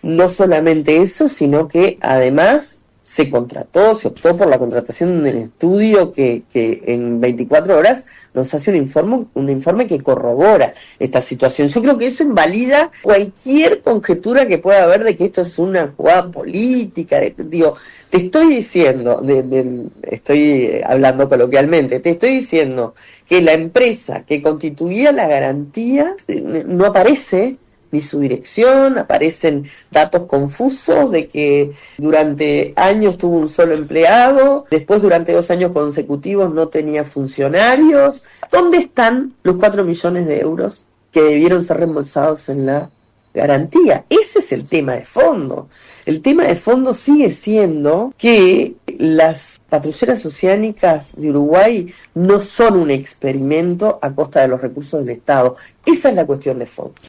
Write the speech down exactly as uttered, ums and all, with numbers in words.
no solamente eso, sino que además se contrató, se optó por la contratación de un estudio que, que en veinticuatro horas nos hace un informe, un informe que corrobora esta situación. Yo creo que eso invalida cualquier conjetura que pueda haber de que esto es una jugada política. De, digo, te estoy diciendo, de, de, estoy hablando coloquialmente, te estoy diciendo que la empresa que constituía la garantía no aparece ni su dirección, aparecen datos confusos de que durante años tuvo un solo empleado, después durante dos años consecutivos no tenía funcionarios. ¿Dónde están los cuatro millones de euros que debieron ser reembolsados en la garantía? Ese es el tema de fondo. El tema de fondo sigue siendo que las patrulleras oceánicas de Uruguay no son un experimento a costa de los recursos del Estado. Esa es la cuestión de fondo.